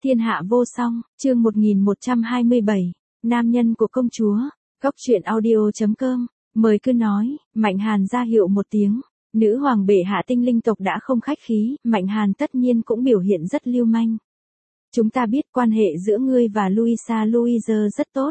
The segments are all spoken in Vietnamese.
Thiên hạ vô song, chương 1127, nam nhân của công chúa, Góc truyện audio.com, mời cứ nói, Mạnh Hàn ra hiệu một tiếng, nữ hoàng bệ hạ tinh linh tộc đã không khách khí, Mạnh Hàn tất nhiên cũng biểu hiện rất lưu manh. Chúng ta biết quan hệ giữa ngươi và Louisa rất tốt.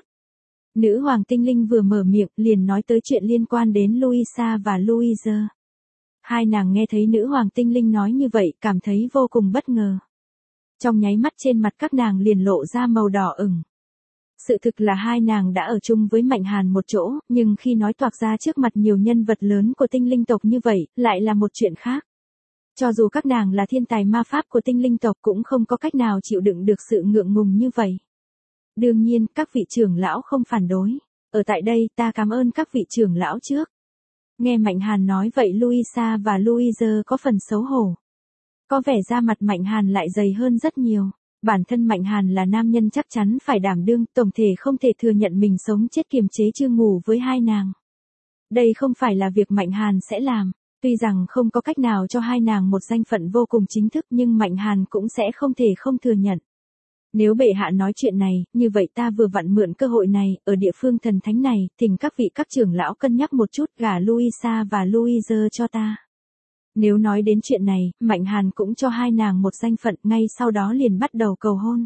Nữ hoàng tinh linh vừa mở miệng liền nói tới chuyện liên quan đến Louisa và Louisa. Hai nàng nghe thấy nữ hoàng tinh linh nói như vậy cảm thấy vô cùng bất ngờ. Trong nháy mắt trên mặt các nàng liền lộ ra màu đỏ ửng. Sự thực là hai nàng đã ở chung với Mạnh Hàn một chỗ, nhưng khi nói toạc ra trước mặt nhiều nhân vật lớn của tinh linh tộc như vậy, lại là một chuyện khác. Cho dù các nàng là thiên tài ma pháp của tinh linh tộc cũng không có cách nào chịu đựng được sự ngượng ngùng như vậy. Đương nhiên, các vị trưởng lão không phản đối. Ở tại đây ta cảm ơn các vị trưởng lão trước. Nghe Mạnh Hàn nói vậy Louisa và Louisa có phần xấu hổ. Có vẻ da mặt Mạnh Hàn lại dày hơn rất nhiều. Bản thân Mạnh Hàn là nam nhân chắc chắn phải đảm đương, tổng thể không thể thừa nhận mình sống chết kiềm chế chưa ngủ với hai nàng. Đây không phải là việc Mạnh Hàn sẽ làm. Tuy rằng không có cách nào cho hai nàng một danh phận vô cùng chính thức nhưng Mạnh Hàn cũng sẽ không thể không thừa nhận. Nếu bệ hạ nói chuyện này, như vậy ta vừa vặn mượn cơ hội này, ở địa phương thần thánh này, thỉnh các vị các trưởng lão cân nhắc một chút gả Louisa và Louisa cho ta. Nếu nói đến chuyện này, Mạnh Hàn cũng cho hai nàng một danh phận, ngay sau đó liền bắt đầu cầu hôn.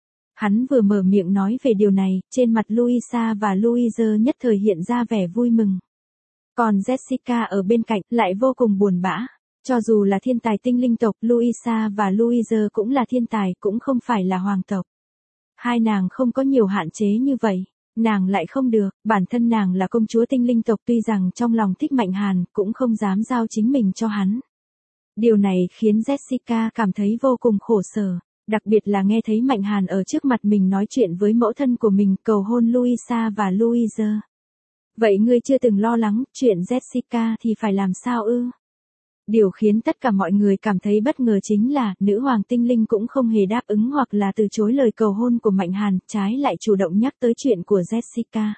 Hắn vừa mở miệng nói về điều này, trên mặt Louisa và Louisa nhất thời hiện ra vẻ vui mừng. Còn Jessica ở bên cạnh lại vô cùng buồn bã. Cho dù là thiên tài tinh linh tộc, Louisa và Louisa cũng là thiên tài, cũng không phải là hoàng tộc. Hai nàng không có nhiều hạn chế như vậy, nàng lại không được, bản thân nàng là công chúa tinh linh tộc tuy rằng trong lòng thích Mạnh Hàn, cũng không dám giao chính mình cho hắn. Điều này khiến Jessica cảm thấy vô cùng khổ sở, đặc biệt là nghe thấy Mạnh Hàn ở trước mặt mình nói chuyện với mẫu thân của mình cầu hôn Louisa và Louisa. Vậy ngươi chưa từng lo lắng chuyện Jessica thì phải làm sao ư? Điều khiến tất cả mọi người cảm thấy bất ngờ chính là nữ hoàng tinh linh cũng không hề đáp ứng hoặc là từ chối lời cầu hôn của Mạnh Hàn, trái lại chủ động nhắc tới chuyện của Jessica.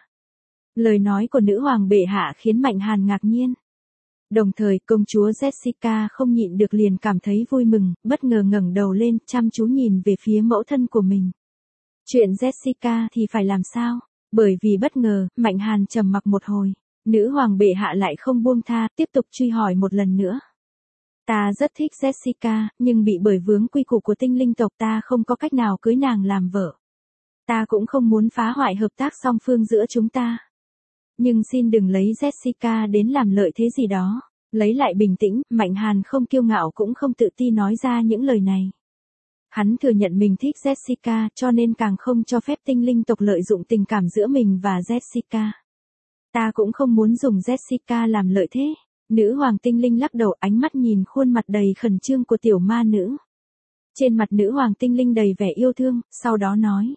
Lời nói của nữ hoàng bệ hạ khiến Mạnh Hàn ngạc nhiên. Đồng thời công chúa Jessica không nhịn được liền cảm thấy vui mừng, bất ngờ ngẩng đầu lên chăm chú nhìn về phía mẫu thân của mình. Chuyện Jessica thì phải làm sao? Bởi vì bất ngờ, Mạnh Hàn trầm mặc một hồi, nữ hoàng bệ hạ lại không buông tha, tiếp tục truy hỏi một lần nữa. Ta rất thích Jessica, nhưng bị bởi vướng quy củ của tinh linh tộc ta không có cách nào cưới nàng làm vợ. Ta cũng không muốn phá hoại hợp tác song phương giữa chúng ta. Nhưng xin đừng lấy Jessica đến làm lợi thế gì đó. Lấy lại bình tĩnh, Mạnh Hàn không kiêu ngạo cũng không tự ti nói ra những lời này. Hắn thừa nhận mình thích Jessica cho nên càng không cho phép tinh linh tộc lợi dụng tình cảm giữa mình và Jessica. Ta cũng không muốn dùng Jessica làm lợi thế. Nữ hoàng tinh linh lắc đầu ánh mắt nhìn khuôn mặt đầy khẩn trương của tiểu ma nữ. Trên mặt nữ hoàng tinh linh đầy vẻ yêu thương, sau đó nói.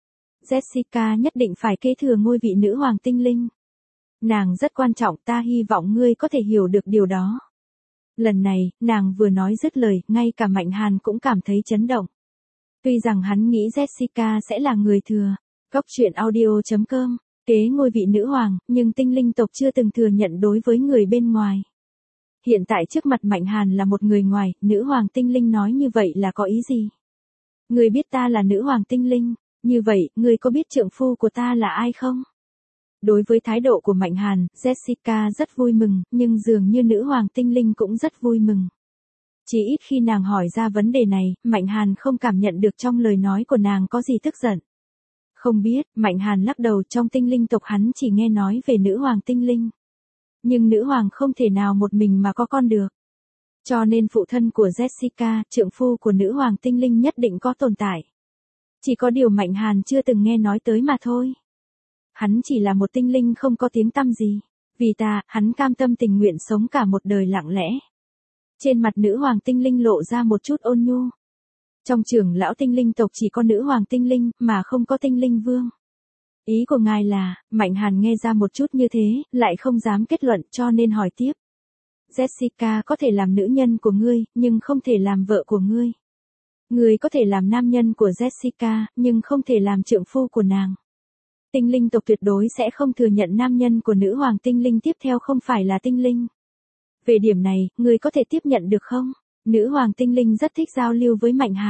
Jessica nhất định phải kế thừa ngôi vị nữ hoàng tinh linh. Nàng rất quan trọng, ta hy vọng ngươi có thể hiểu được điều đó. Lần này, nàng vừa nói dứt lời, ngay cả Mạnh Hàn cũng cảm thấy chấn động. Tuy rằng hắn nghĩ Jessica sẽ là người thừa. Góc truyện audio.com, kế ngôi vị nữ hoàng, nhưng tinh linh tộc chưa từng thừa nhận đối với người bên ngoài. Hiện tại trước mặt Mạnh Hàn là một người ngoài, nữ hoàng tinh linh nói như vậy là có ý gì? Ngươi biết ta là nữ hoàng tinh linh, như vậy, ngươi có biết trượng phu của ta là ai không? Đối với thái độ của Mạnh Hàn, Jessica rất vui mừng, nhưng dường như nữ hoàng tinh linh cũng rất vui mừng. Chỉ ít khi nàng hỏi ra vấn đề này, Mạnh Hàn không cảm nhận được trong lời nói của nàng có gì tức giận. Không biết, Mạnh Hàn lắc đầu, trong tinh linh tộc hắn chỉ nghe nói về nữ hoàng tinh linh. Nhưng nữ hoàng không thể nào một mình mà có con được. Cho nên phụ thân của Jessica, trượng phu của nữ hoàng tinh linh nhất định có tồn tại. Chỉ có điều Mạnh Hàn chưa từng nghe nói tới mà thôi. Hắn chỉ là một tinh linh không có tiếng tăm gì. Vì ta, hắn cam tâm tình nguyện sống cả một đời lặng lẽ. Trên mặt nữ hoàng tinh linh lộ ra một chút ôn nhu. Trong trưởng lão tinh linh tộc chỉ có nữ hoàng tinh linh, mà không có tinh linh vương. Ý của ngài là, Mạnh Hàn nghe ra một chút như thế, lại không dám kết luận cho nên hỏi tiếp. Jessica có thể làm nữ nhân của ngươi, nhưng không thể làm vợ của ngươi. Ngươi có thể làm nam nhân của Jessica, nhưng không thể làm trượng phu của nàng. Tinh linh tộc tuyệt đối sẽ không thừa nhận nam nhân của nữ hoàng tinh linh tiếp theo không phải là tinh linh. Về điểm này, ngươi có thể tiếp nhận được không? Nữ hoàng tinh linh rất thích giao lưu với Mạnh Hàn.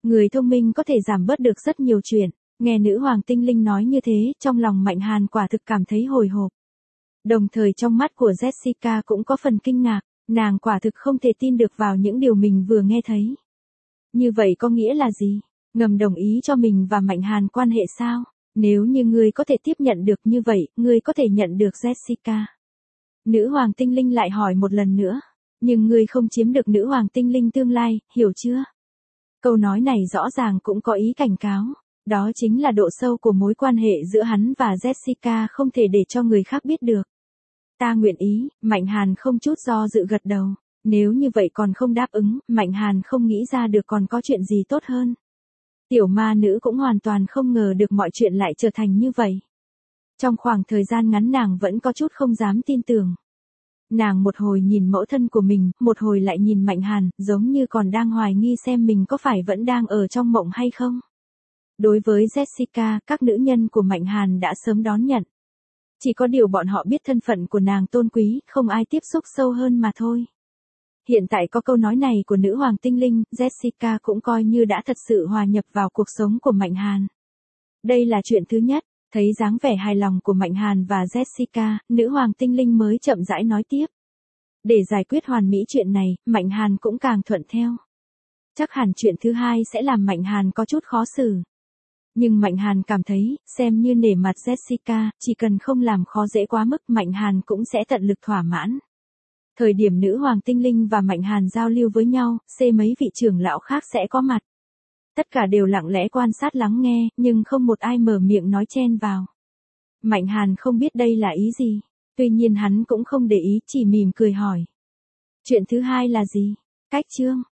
Người thông minh có thể giảm bớt được rất nhiều chuyện. Nghe nữ hoàng tinh linh nói như thế, trong lòng Mạnh Hàn quả thực cảm thấy hồi hộp. Đồng thời trong mắt của Jessica cũng có phần kinh ngạc, nàng quả thực không thể tin được vào những điều mình vừa nghe thấy. Như vậy có nghĩa là gì? Ngầm đồng ý cho mình và Mạnh Hàn quan hệ sao? Nếu như ngươi có thể tiếp nhận được như vậy, ngươi có thể nhận được Jessica. Nữ hoàng tinh linh lại hỏi một lần nữa. Nhưng ngươi không chiếm được nữ hoàng tinh linh tương lai, hiểu chưa? Câu nói này rõ ràng cũng có ý cảnh cáo. Đó chính là độ sâu của mối quan hệ giữa hắn và Jessica không thể để cho người khác biết được. Ta nguyện ý, Mạnh Hàn không chút do dự gật đầu. Nếu như vậy còn không đáp ứng, Mạnh Hàn không nghĩ ra được còn có chuyện gì tốt hơn. Tiểu ma nữ cũng hoàn toàn không ngờ được mọi chuyện lại trở thành như vậy. Trong khoảng thời gian ngắn nàng vẫn có chút không dám tin tưởng. Nàng một hồi nhìn mẫu thân của mình, một hồi lại nhìn Mạnh Hàn, giống như còn đang hoài nghi xem mình có phải vẫn đang ở trong mộng hay không. Đối với Jessica, các nữ nhân của Mạnh Hàn đã sớm đón nhận. Chỉ có điều bọn họ biết thân phận của nàng tôn quý, không ai tiếp xúc sâu hơn mà thôi. Hiện tại có câu nói này của nữ hoàng tinh linh, Jessica cũng coi như đã thật sự hòa nhập vào cuộc sống của Mạnh Hàn. Đây là chuyện thứ nhất, thấy dáng vẻ hài lòng của Mạnh Hàn và Jessica, nữ hoàng tinh linh mới chậm rãi nói tiếp. Để giải quyết hoàn mỹ chuyện này, Mạnh Hàn cũng càng thuận theo. Chắc hẳn chuyện thứ hai sẽ làm Mạnh Hàn có chút khó xử. Nhưng Mạnh Hàn cảm thấy, xem như nể mặt Jessica, chỉ cần không làm khó dễ quá mức Mạnh Hàn cũng sẽ tận lực thỏa mãn. Thời điểm nữ hoàng tinh linh và Mạnh Hàn giao lưu với nhau, mấy vị trưởng lão khác sẽ có mặt. Tất cả đều lặng lẽ quan sát lắng nghe, nhưng không một ai mở miệng nói chen vào. Mạnh Hàn không biết đây là ý gì. Tuy nhiên hắn cũng không để ý, chỉ mỉm cười hỏi. Chuyện thứ hai là gì? Cách chương.